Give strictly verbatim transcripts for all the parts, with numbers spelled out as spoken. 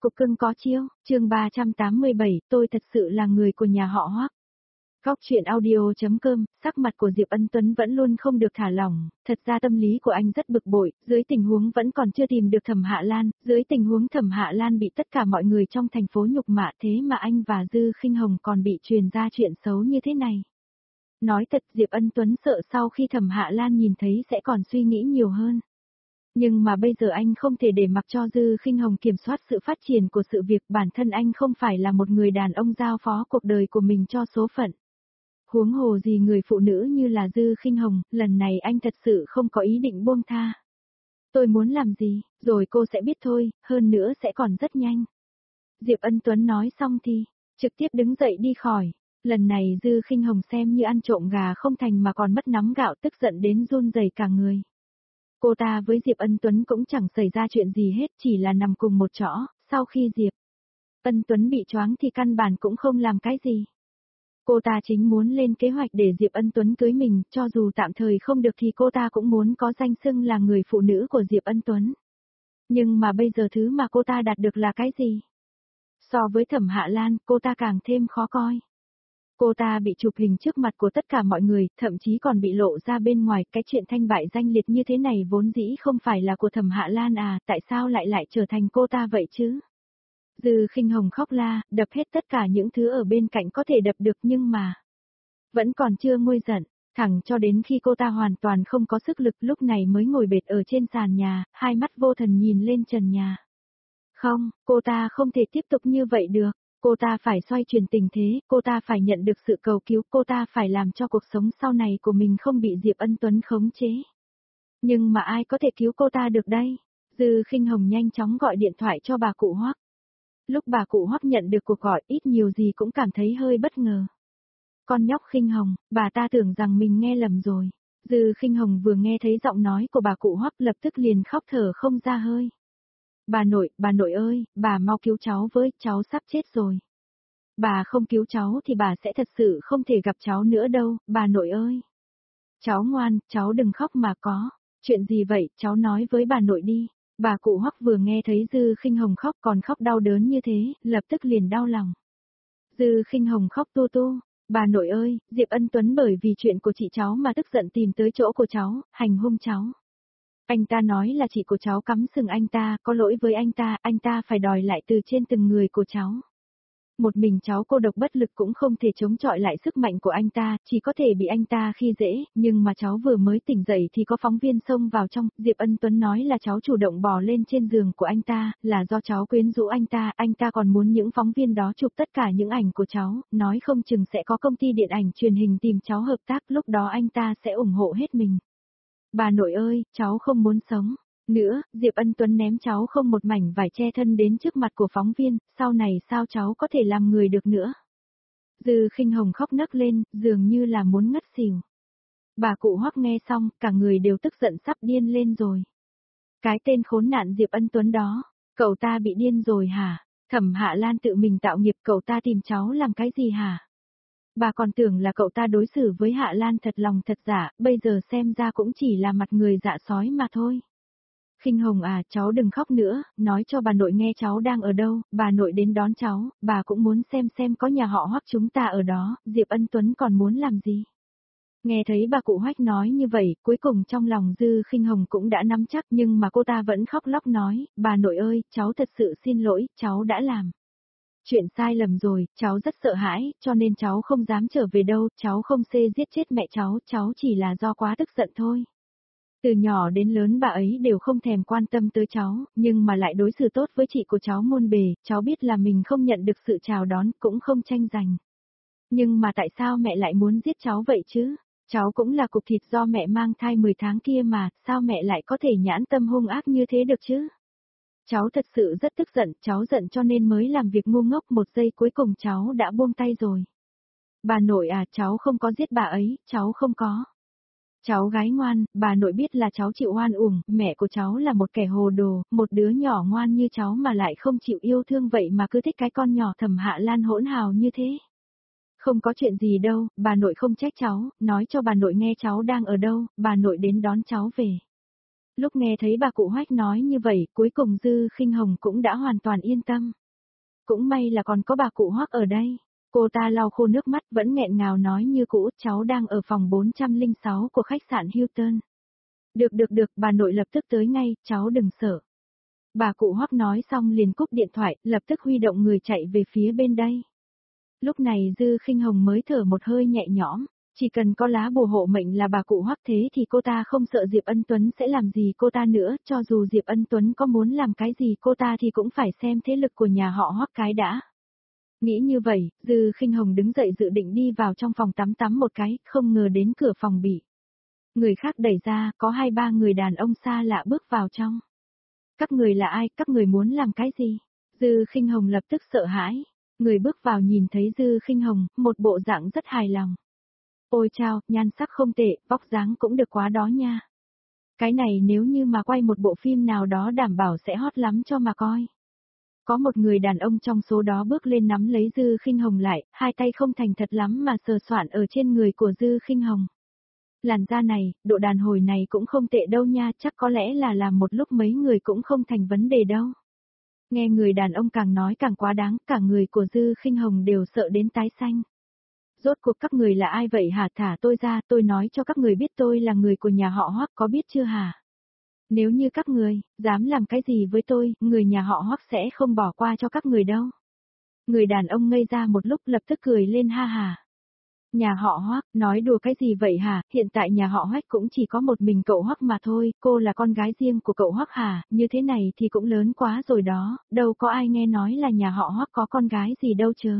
cục cưng có chiêu, chương ba trăm tám mươi bảy, tôi thật sự là người của nhà họ Hoắc. Góc chuyện audio.com, sắc mặt của Diệp Ân Tuấn vẫn luôn không được thả lỏng, thật ra tâm lý của anh rất bực bội, dưới tình huống vẫn còn chưa tìm được Thẩm Hạ Lan, dưới tình huống Thẩm Hạ Lan bị tất cả mọi người trong thành phố nhục mạ thế mà anh và Dư Khinh Hồng còn bị truyền ra chuyện xấu như thế này. Nói thật Diệp Ân Tuấn sợ sau khi Thẩm Hạ Lan nhìn thấy sẽ còn suy nghĩ nhiều hơn. Nhưng mà bây giờ anh không thể để mặc cho Dư Khinh Hồng kiểm soát sự phát triển của sự việc, bản thân anh không phải là một người đàn ông giao phó cuộc đời của mình cho số phận. Huống hồ gì người phụ nữ như là Dư Khinh Hồng, lần này anh thật sự không có ý định buông tha. Tôi muốn làm gì, rồi cô sẽ biết thôi, hơn nữa sẽ còn rất nhanh. Diệp Ân Tuấn nói xong thì, trực tiếp đứng dậy đi khỏi. Lần này Dư Khinh Hồng xem như ăn trộm gà không thành mà còn mất nắm gạo, tức giận đến run rẩy cả người. Cô ta với Diệp Ân Tuấn cũng chẳng xảy ra chuyện gì hết, chỉ là nằm cùng một chỗ, sau khi Diệp Ân Tuấn bị choáng thì căn bản cũng không làm cái gì. Cô ta chính muốn lên kế hoạch để Diệp Ân Tuấn cưới mình, cho dù tạm thời không được thì cô ta cũng muốn có danh xưng là người phụ nữ của Diệp Ân Tuấn. Nhưng mà bây giờ thứ mà cô ta đạt được là cái gì? So với Thẩm Hạ Lan, cô ta càng thêm khó coi. Cô ta bị chụp hình trước mặt của tất cả mọi người, thậm chí còn bị lộ ra bên ngoài, cái chuyện thanh bại danh liệt như thế này vốn dĩ không phải là của Thẩm Hạ Lan à, tại sao lại lại trở thành cô ta vậy chứ? Dư Khinh Hồng khóc la, đập hết tất cả những thứ ở bên cạnh có thể đập được nhưng mà vẫn còn chưa nguôi giận, thẳng cho đến khi cô ta hoàn toàn không có sức lực lúc này mới ngồi bệt ở trên sàn nhà, hai mắt vô thần nhìn lên trần nhà. Không, cô ta không thể tiếp tục như vậy được. Cô ta phải xoay chuyển tình thế, cô ta phải nhận được sự cầu cứu, cô ta phải làm cho cuộc sống sau này của mình không bị Diệp Ân Tuấn khống chế. Nhưng mà ai có thể cứu cô ta được đây? Dư Khinh Hồng nhanh chóng gọi điện thoại cho bà cụ Hoắc. Lúc bà cụ Hoắc nhận được cuộc gọi ít nhiều gì cũng cảm thấy hơi bất ngờ. Con nhóc Khinh Hồng, bà ta tưởng rằng mình nghe lầm rồi. Dư Khinh Hồng vừa nghe thấy giọng nói của bà cụ Hoắc lập tức liền khóc thở không ra hơi. Bà nội, bà nội ơi, bà mau cứu cháu với, cháu sắp chết rồi. Bà không cứu cháu thì bà sẽ thật sự không thể gặp cháu nữa đâu, bà nội ơi. Cháu ngoan, cháu đừng khóc mà có. Chuyện gì vậy, cháu nói với bà nội đi. Bà cụ Hoắc vừa nghe thấy Dư Khinh Hồng khóc còn khóc đau đớn như thế, lập tức liền đau lòng. Dư Khinh Hồng khóc tu tu. Bà nội ơi, Diệp Ân Tuấn bởi vì chuyện của chị cháu mà tức giận tìm tới chỗ của cháu, hành hung cháu. Anh ta nói là chị của cháu cắm sừng anh ta, có lỗi với anh ta, anh ta phải đòi lại từ trên từng người của cháu. Một mình cháu cô độc bất lực cũng không thể chống chọi lại sức mạnh của anh ta, chỉ có thể bị anh ta khi dễ, nhưng mà cháu vừa mới tỉnh dậy thì có phóng viên xông vào trong, Diệp Ân Tuấn nói là cháu chủ động bò lên trên giường của anh ta, là do cháu quyến rũ anh ta, anh ta còn muốn những phóng viên đó chụp tất cả những ảnh của cháu, nói không chừng sẽ có công ty điện ảnh truyền hình tìm cháu hợp tác, lúc đó anh ta sẽ ủng hộ hết mình. Bà nội ơi, cháu không muốn sống. Nữa, Diệp Ân Tuấn ném cháu không một mảnh vải che thân đến trước mặt của phóng viên, sau này sao cháu có thể làm người được nữa. Dư Khinh Hồng khóc nấc lên, dường như là muốn ngất xỉu. Bà cụ Hoắc nghe xong, cả người đều tức giận sắp điên lên rồi. Cái tên khốn nạn Diệp Ân Tuấn đó, cậu ta bị điên rồi hả? Thẩm Hạ Lan tự mình tạo nghiệp, cậu ta tìm cháu làm cái gì hả? Bà còn tưởng là cậu ta đối xử với Hạ Lan thật lòng thật giả, bây giờ xem ra cũng chỉ là mặt người dạ sói mà thôi. Khinh Hồng à, cháu đừng khóc nữa, nói cho bà nội nghe cháu đang ở đâu, bà nội đến đón cháu, bà cũng muốn xem xem có nhà họ Hoắc chúng ta ở đó, Diệp Ân Tuấn còn muốn làm gì. Nghe thấy bà cụ Hoắc nói như vậy, cuối cùng trong lòng Dư Khinh Hồng cũng đã nắm chắc nhưng mà cô ta vẫn khóc lóc nói, bà nội ơi, cháu thật sự xin lỗi, cháu đã làm. Chuyện sai lầm rồi, cháu rất sợ hãi, cho nên cháu không dám trở về đâu, cháu không xê giết chết mẹ cháu, cháu chỉ là do quá tức giận thôi. Từ nhỏ đến lớn bà ấy đều không thèm quan tâm tới cháu, nhưng mà lại đối xử tốt với chị của cháu muôn bề, cháu biết là mình không nhận được sự chào đón, cũng không tranh giành. Nhưng mà tại sao mẹ lại muốn giết cháu vậy chứ? Cháu cũng là cục thịt do mẹ mang thai mười tháng kia mà, sao mẹ lại có thể nhãn tâm hung ác như thế được chứ? Cháu thật sự rất tức giận, cháu giận cho nên mới làm việc ngu ngốc, một giây cuối cùng cháu đã buông tay rồi. Bà nội à, cháu không có giết bà ấy, cháu không có. Cháu gái ngoan, bà nội biết là cháu chịu oan uổng, mẹ của cháu là một kẻ hồ đồ, một đứa nhỏ ngoan như cháu mà lại không chịu yêu thương vậy mà cứ thích cái con nhỏ Thẩm Hạ Lan hỗn hào như thế. Không có chuyện gì đâu, bà nội không trách cháu, nói cho bà nội nghe cháu đang ở đâu, bà nội đến đón cháu về. Lúc nghe thấy bà cụ Hoách nói như vậy, cuối cùng Dư Khinh Hồng cũng đã hoàn toàn yên tâm. Cũng may là còn có bà cụ Hoắc ở đây. Cô ta lau khô nước mắt vẫn nghẹn ngào nói như cũ, cháu đang ở phòng bốn trăm lẻ sáu của khách sạn Hilton. Được được được, bà nội lập tức tới ngay, cháu đừng sợ. Bà cụ Hoắc nói xong liền cúp điện thoại, lập tức huy động người chạy về phía bên đây. Lúc này Dư Khinh Hồng mới thở một hơi nhẹ nhõm, chỉ cần có lá bùa hộ mệnh là bà cụ Hoắc thế thì cô ta không sợ Diệp Ân Tuấn sẽ làm gì cô ta nữa, cho dù Diệp Ân Tuấn có muốn làm cái gì cô ta thì cũng phải xem thế lực của nhà họ Hoắc cái đã. Nghĩ như vậy, Dư Khinh Hồng đứng dậy dự định đi vào trong phòng tắm tắm một cái, không ngờ đến cửa phòng bị người khác đẩy ra, có hai ba người đàn ông xa lạ bước vào trong. Các người là ai, các người muốn làm cái gì? Dư Khinh Hồng lập tức sợ hãi. Người bước vào nhìn thấy Dư Khinh Hồng, một bộ dạng rất hài lòng. Ôi chao, nhan sắc không tệ, vóc dáng cũng được quá đó nha. Cái này nếu như mà quay một bộ phim nào đó đảm bảo sẽ hot lắm cho mà coi. Có một người đàn ông trong số đó bước lên nắm lấy Dư Khinh Hồng lại, hai tay không thành thật lắm mà sờ soạn ở trên người của Dư Khinh Hồng. Làn da này, độ đàn hồi này cũng không tệ đâu nha, chắc có lẽ là làm một lúc mấy người cũng không thành vấn đề đâu. Nghe người đàn ông càng nói càng quá đáng, cả người của Dư Khinh Hồng đều sợ đến tái xanh. Rốt cuộc các người là ai vậy hả, thả tôi ra, tôi nói cho các người biết tôi là người của nhà họ Hoắc, có biết chưa hả? Nếu như các người, dám làm cái gì với tôi, người nhà họ Hoắc sẽ không bỏ qua cho các người đâu. Người đàn ông ngây ra một lúc lập tức cười lên ha hà. Nhà họ Hoắc, nói đùa cái gì vậy hả, hiện tại nhà họ Hoắc cũng chỉ có một mình cậu Hoắc mà thôi, cô là con gái riêng của cậu Hoắc hả, như thế này thì cũng lớn quá rồi đó, đâu có ai nghe nói là nhà họ Hoắc có con gái gì đâu chớ.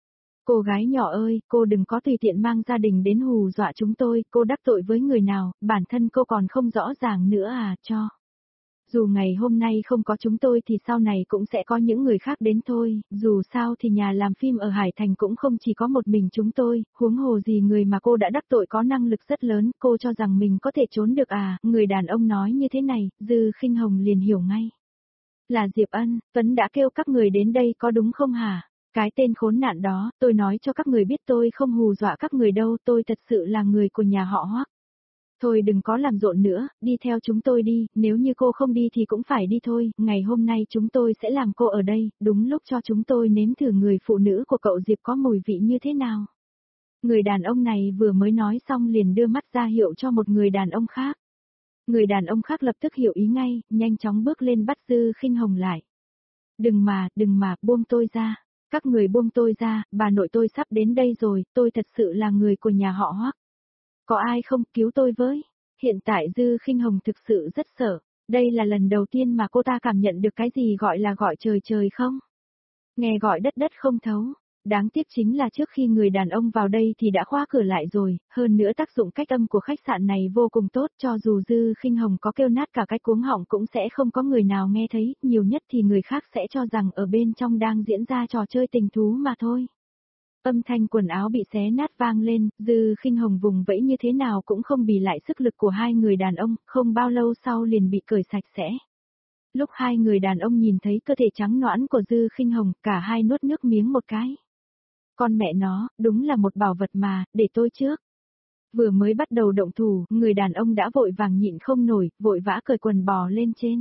Cô gái nhỏ ơi, cô đừng có tùy tiện mang gia đình đến hù dọa chúng tôi, cô đắc tội với người nào, bản thân cô còn không rõ ràng nữa à, cho. Dù ngày hôm nay không có chúng tôi thì sau này cũng sẽ có những người khác đến thôi, dù sao thì nhà làm phim ở Hải Thành cũng không chỉ có một mình chúng tôi, huống hồ gì người mà cô đã đắc tội có năng lực rất lớn, cô cho rằng mình có thể trốn được à, người đàn ông nói như thế này, Dư Khinh Hồng liền hiểu ngay. Là Diệp Ân, Tuấn đã kêu các người đến đây có đúng không hả? Cái tên khốn nạn đó, tôi nói cho các người biết tôi không hù dọa các người đâu, tôi thật sự là người của nhà họ Hoắc. Thôi đừng có làm rộn nữa, đi theo chúng tôi đi, nếu như cô không đi thì cũng phải đi thôi, ngày hôm nay chúng tôi sẽ làm cô ở đây, đúng lúc cho chúng tôi nếm thử người phụ nữ của cậu Diệp có mùi vị như thế nào. Người đàn ông này vừa mới nói xong liền đưa mắt ra hiệu cho một người đàn ông khác. Người đàn ông khác lập tức hiểu ý ngay, nhanh chóng bước lên bắt Dư Khinh Hồng lại. Đừng mà, đừng mà, buông tôi ra. Các người buông tôi ra, bà nội tôi sắp đến đây rồi, tôi thật sự là người của nhà họ Hoắc. Có ai không cứu tôi với? Hiện tại Dư Khinh Hồng thực sự rất sợ, đây là lần đầu tiên mà cô ta cảm nhận được cái gì gọi là gọi trời trời không? Nghe gọi đất đất không thấu. Đáng tiếc chính là trước khi người đàn ông vào đây thì đã khóa cửa lại rồi, hơn nữa tác dụng cách âm của khách sạn này vô cùng tốt, cho dù Dư Khinh Hồng có kêu nát cả cái cuống họng cũng sẽ không có người nào nghe thấy, nhiều nhất thì người khác sẽ cho rằng ở bên trong đang diễn ra trò chơi tình thú mà thôi. Âm thanh quần áo bị xé nát vang lên, Dư Khinh Hồng vùng vẫy như thế nào cũng không bì lại sức lực của hai người đàn ông, không bao lâu sau liền bị cởi sạch sẽ. Lúc hai người đàn ông nhìn thấy cơ thể trắng nõn của Dư Khinh Hồng, cả hai nuốt nước miếng một cái. Con mẹ nó, đúng là một bảo vật mà, để tôi trước. Vừa mới bắt đầu động thủ, người đàn ông đã vội vàng nhịn không nổi, vội vã cởi quần bò lên trên.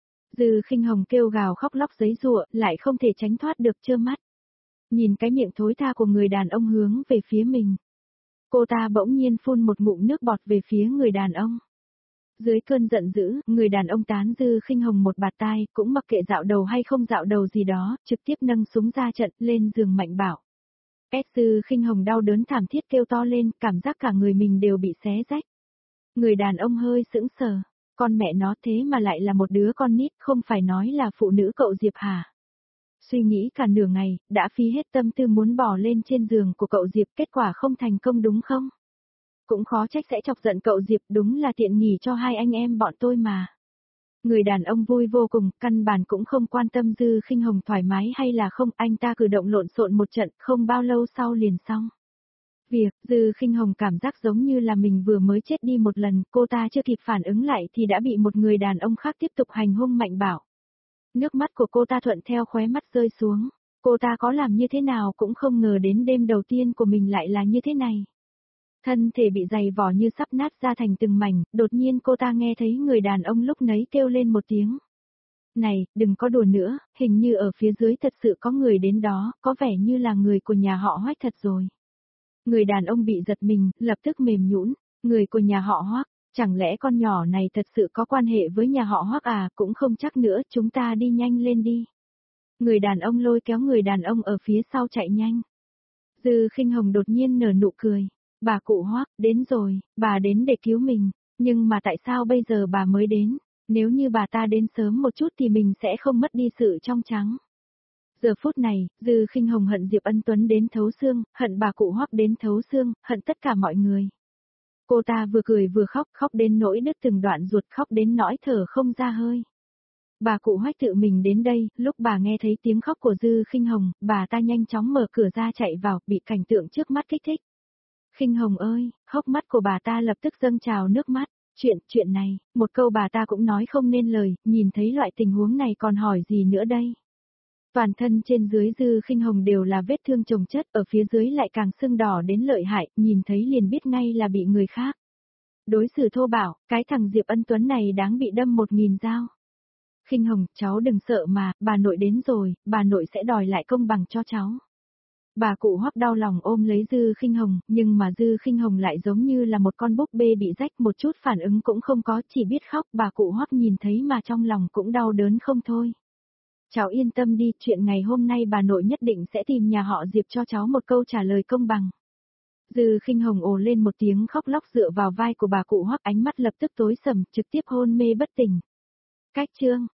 Dư Khinh Hồng kêu gào khóc lóc giấy giụa, lại không thể tránh thoát được trơ mắt. Nhìn cái miệng thối tha của người đàn ông hướng về phía mình. Cô ta bỗng nhiên phun một ngụm nước bọt về phía người đàn ông. Dưới cơn giận dữ, người đàn ông tán Dư Khinh Hồng một bạt tai, cũng mặc kệ dạo đầu hay không dạo đầu gì đó, trực tiếp nâng súng ra trận, lên giường mạnh bảo. S Dư Khinh Hồng đau đớn thảm thiết kêu to lên, cảm giác cả người mình đều bị xé rách. Người đàn ông hơi sững sờ, con mẹ nó thế mà lại là một đứa con nít, không phải nói là phụ nữ cậu Diệp hả? Suy nghĩ cả nửa ngày, đã phí hết tâm tư muốn bò lên trên giường của cậu Diệp, kết quả không thành công đúng không? Cũng khó trách sẽ chọc giận cậu Diệp, đúng là tiện nghỉ cho hai anh em bọn tôi mà. Người đàn ông vui vô cùng, căn bản cũng không quan tâm Dư Khinh Hồng thoải mái hay là không, anh ta cử động lộn xộn một trận, không bao lâu sau liền xong. Việc, Dư Khinh Hồng cảm giác giống như là mình vừa mới chết đi một lần, cô ta chưa kịp phản ứng lại thì đã bị một người đàn ông khác tiếp tục hành hung mạnh bạo. Nước mắt của cô ta thuận theo khóe mắt rơi xuống, cô ta có làm như thế nào cũng không ngờ đến đêm đầu tiên của mình lại là như thế này. Thân thể bị dày vò như sắp nát ra thành từng mảnh, đột nhiên cô ta nghe thấy người đàn ông lúc nấy kêu lên một tiếng. Này, đừng có đùa nữa, hình như ở phía dưới thật sự có người đến đó, có vẻ như là người của nhà họ Hoắc thật rồi. Người đàn ông bị giật mình, lập tức mềm nhũn, người của nhà họ Hoắc, chẳng lẽ con nhỏ này thật sự có quan hệ với nhà họ Hoắc à, cũng không chắc nữa, chúng ta đi nhanh lên đi. Người đàn ông lôi kéo người đàn ông ở phía sau chạy nhanh. Dư Khinh Hồng đột nhiên nở nụ cười, bà cụ Hoắc, đến rồi, bà đến để cứu mình, nhưng mà tại sao bây giờ bà mới đến? Nếu như bà ta đến sớm một chút thì mình sẽ không mất đi sự trong trắng. Giờ phút này, Dư Khinh Hồng hận Diệp Ân Tuấn đến thấu xương, hận bà cụ Hoắc đến thấu xương, hận tất cả mọi người. Cô ta vừa cười vừa khóc, khóc đến nỗi đứt từng đoạn ruột, khóc đến nỗi thở không ra hơi. Bà cụ Hoắc tự mình đến đây, lúc bà nghe thấy tiếng khóc của Dư Khinh Hồng, bà ta nhanh chóng mở cửa ra chạy vào, bị cảnh tượng trước mắt kích thích. Khinh Hồng ơi, hốc mắt của bà ta lập tức dâng trào nước mắt. Chuyện, chuyện này, một câu bà ta cũng nói không nên lời, nhìn thấy loại tình huống này còn hỏi gì nữa đây. Toàn thân trên dưới Dư Khinh Hồng đều là vết thương chồng chất, ở phía dưới lại càng sưng đỏ đến lợi hại, nhìn thấy liền biết ngay là bị người khác. Đối xử thô bạo, cái thằng Diệp Ân Tuấn này đáng bị đâm một nghìn dao. Khinh Hồng, cháu đừng sợ mà, bà nội đến rồi, bà nội sẽ đòi lại công bằng cho cháu. Bà cụ Hoắc đau lòng ôm lấy Dư Khinh Hồng, nhưng mà Dư Khinh Hồng lại giống như là một con búp bê bị rách, một chút phản ứng cũng không có, chỉ biết khóc. Bà cụ Hoắc nhìn thấy mà trong lòng cũng đau đớn không thôi. Cháu yên tâm đi, chuyện ngày hôm nay bà nội nhất định sẽ tìm nhà họ Diệp cho cháu một câu trả lời công bằng. Dư Khinh Hồng ồ lên một tiếng khóc lóc dựa vào vai của bà cụ Hoắc, ánh mắt lập tức tối sầm, trực tiếp hôn mê bất tỉnh. Cách chương